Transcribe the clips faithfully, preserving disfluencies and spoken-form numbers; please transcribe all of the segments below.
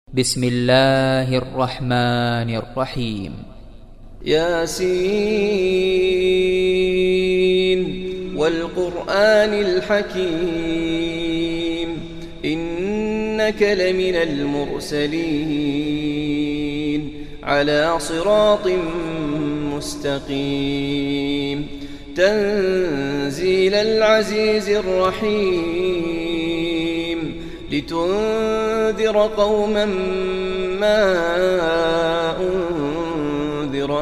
بسم الله الرحمن الرحيم. ياسين والقرآن الحكيم إنك لمن المرسلين على صراط مستقيم تنزيل العزيز الرحيم لتنذر قوما ما أنذر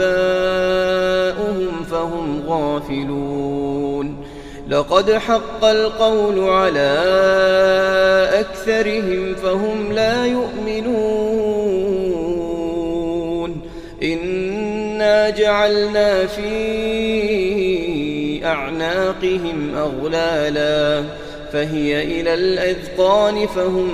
آباؤهم فهم غافلون لقد حق القول على أكثرهم فهم لا يؤمنون إنا جعلنا في أعناقهم أغلالا فهي إلى الأذقان فهم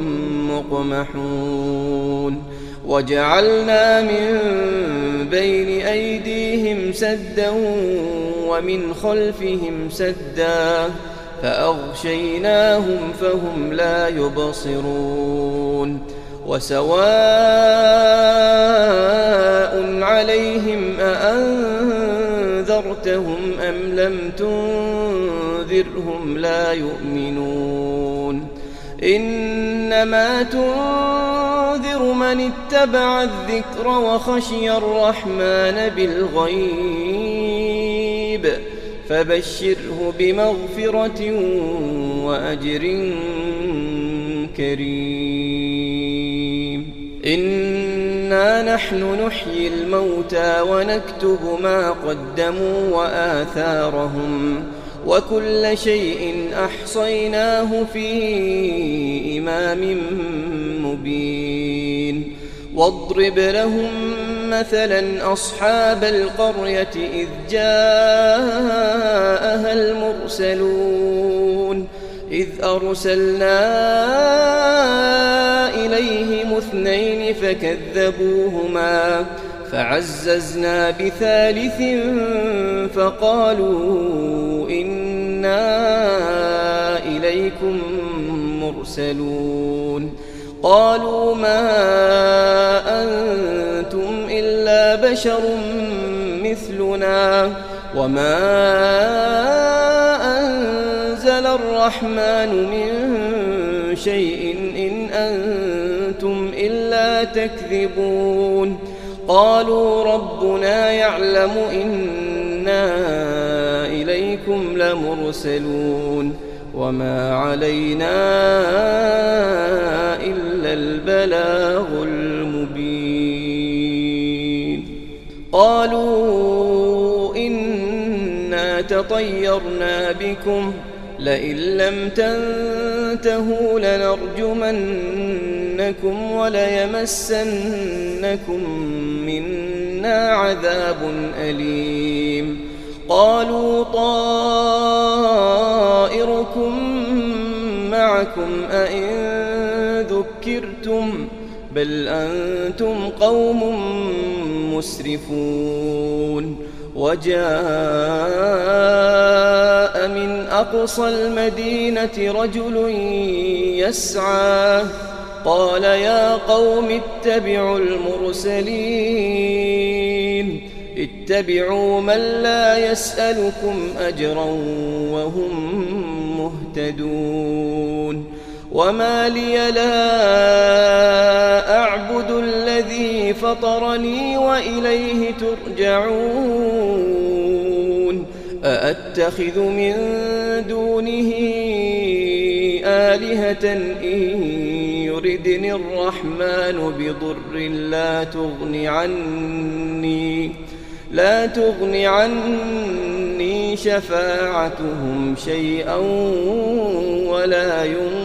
مقمحون وجعلنا من بين أيديهم سدا ومن خلفهم سدا فأغشيناهم فهم لا يبصرون وسواء عليهم أأنذرتهم أم لم تنذرهم لا يؤمنون إنما تنذر من اتبع الذكر وخشي الرحمن بالغيب فبشره بمغفرة وأجر كريم إنا نحن نحيي الموتى ونكتب ما قدموا وآثارهم وكل شيء أحصيناه في إمام مبين واضرب لهم مثلا أصحاب القرية إذ جاءها المرسلون إذ أرسلنا إليهم اثنين فكذبوهما فعززنا بثالث فقالوا إنا إليكم مرسلون قالوا ما أنتم إلا بشر مثلنا وما أنزل الرحمن من شيء إن أنتم إلا تكذبون قالوا ربنا يعلم إنا إليكم لمرسلون وما علينا إلا البلاغ المبين قالوا إنا تطيرنا بكم لئن لم تنتهوا لنرجمنكم وليمسنكم منا عذاب أليم قالوا طائركم معكم أئن ذكرتم بل أنتم قوم مسرفون وجاء من أقصى المدينة رجل يسعى قال يا قوم اتبعوا المرسلين اتبعوا من لا يسألكم أجرا وهم مهتدون وما لي لا أعبد الذي فطرني وإليه ترجعون أأتخذ من دونه آلهة إن يردني الرحمن بضر لا تغن عني لا تغن عني شفاعتهم شيئا ولا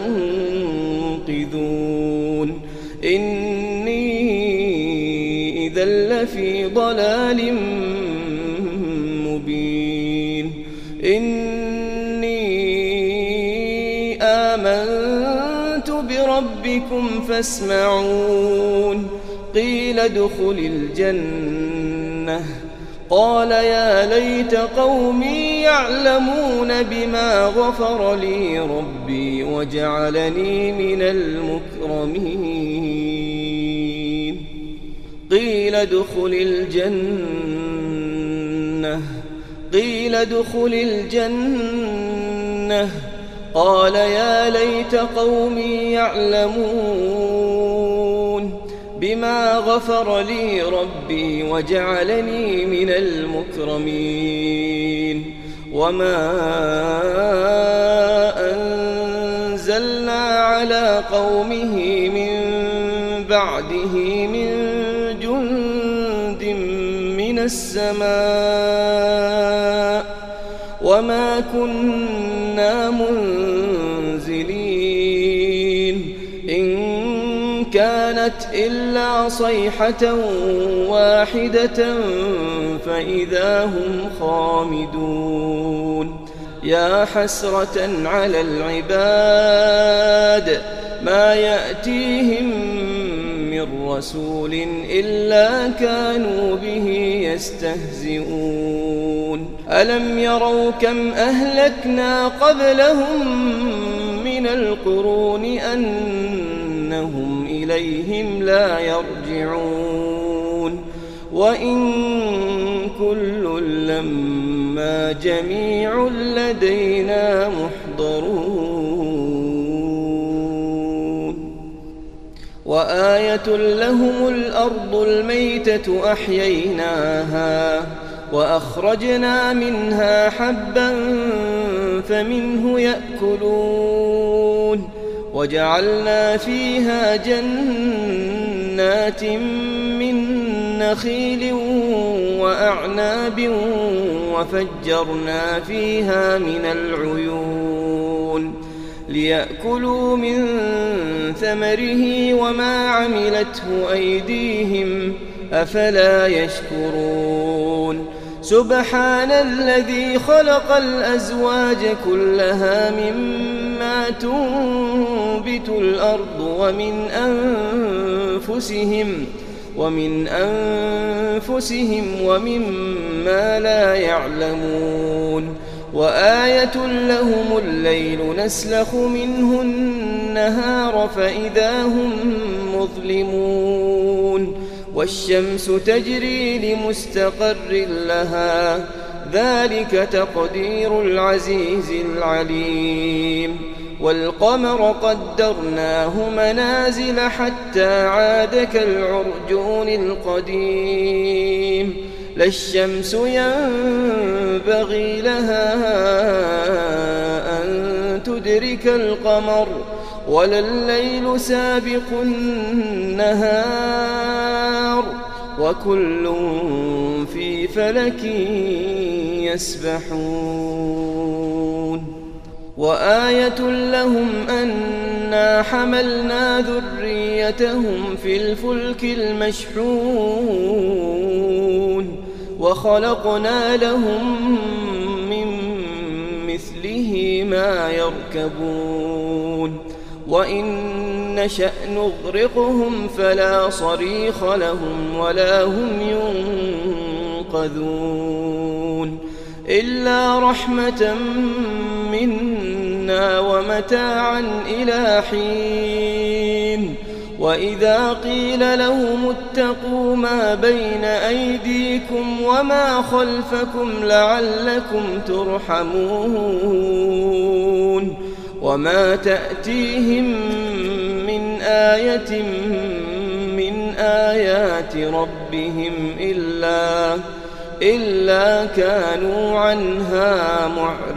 ينقذون إني إذا لفي ضلال مبين إني آمنت بربكم فاسمعون قيل ادخل الجنة قال يا ليت قومي يعلمون بما غفر لي ربي وجعلني من المكرمين قيل ادخل الجنة قيل ادخل الجنة قال يا ليت قومي يعلمون بما غفر لي ربي وجعلني من المكرمين وما أنزلنا على قومه من بعده من جند من السماء وما كنا منزلين إن كانت إلا صيحة واحدة فإذا هم خامدون يا حسرة على العباد ما يأتيهم من رسول إلا كانوا به يستهزئون ألم يروا كم أهلكنا قبلهم من القرون أنهم إليهم لا يرجعون وإن كل لما جميع لدينا محضرون وآية لهم الأرض الميتة أحييناها وأخرجنا منها حبا فمنه يأكلون وجعلنا فيها جنات من نخيل وأعناب وفجرنا فيها من العيون ليأكلوا من ثمره وما عملته أيديهم أفلا يشكرون سبحان الذي خلق الأزواج كلها مما تنبت الأرض ومن أنفسهم ومن أنفسهم ومما لا يعلمون وآية لهم الليل نسلخ منه النهار فإذا هم مظلمون والشمس تجري لمستقر لها ذلك تقدير العزيز العليم والقمر قدرناه منازل حتى عاد كالعرجون القديم لا الشمس ينبغي لها أن تدرك القمر ولا الليل سابق النهار وكل في فلك يسبحون وآية لهم أنا حملنا ذريتهم في الفلك المشحون وخلقنا لهم من مثله ما يركبون وإن نشأ نغرقهم فلا صريخ لهم ولا هم ينقذون إلا رحمة منا ومتاعا إلى حين وإذا قيل لهم اتقوا ما بين أيديكم وما خلفكم لعلكم ترحمون وما تأتيهم من آية من آيات ربهم إلا إلا كانوا عنها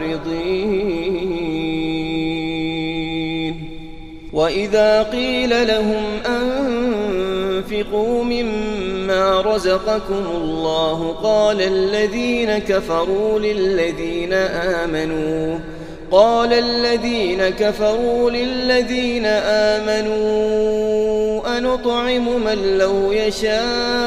معرضين وإذا قيل لهم أنفقوا مما رزقكم الله قال الذين كفروا للذين آمنوا قال الذين كفروا للذين آمنوا أنطعم من لو يشاء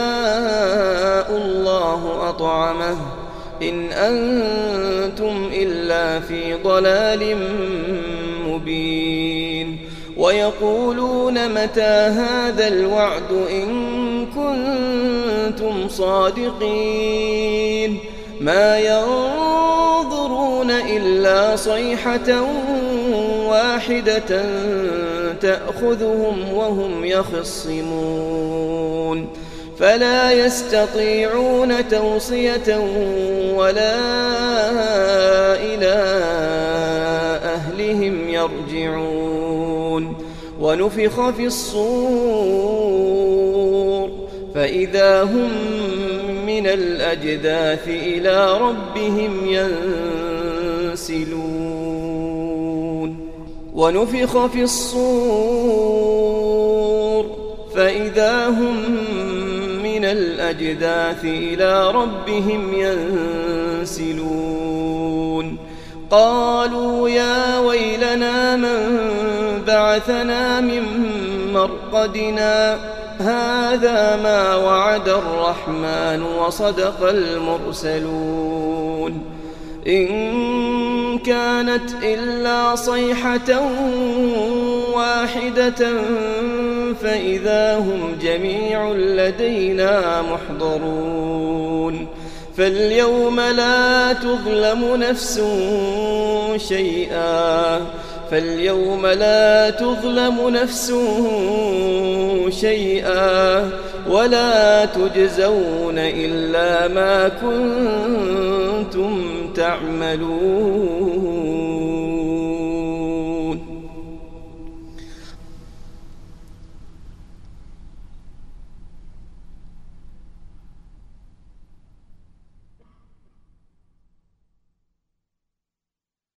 الله أطعمه إن أنتم إلا في ضلال مبين ويقولون متى هذا الوعد إن كنتم صادقين ما ينظرون إلا صيحة واحدة تأخذهم وهم يخصمون فلا يستطيعون توصية ولا إلى أهلهم يرجعون ونفخ في الصور فإذا هم من الأجداث إلى ربهم ينسلون ونفخ في الصور فإذا هم من الأجداث إلى ربهم ينسلون قالوا يا ويلنا من بعثنا من مرقدنا هذا ما وعد الرحمن وصدق المرسلون إن كانت إلا صيحة واحدة فإذا هم جميع لدينا محضرون فاليوم لا تظلم نفس شيئا فاليوم لا تظلم نفس شيئا ولا تجزون إلا ما كنتم تعملون.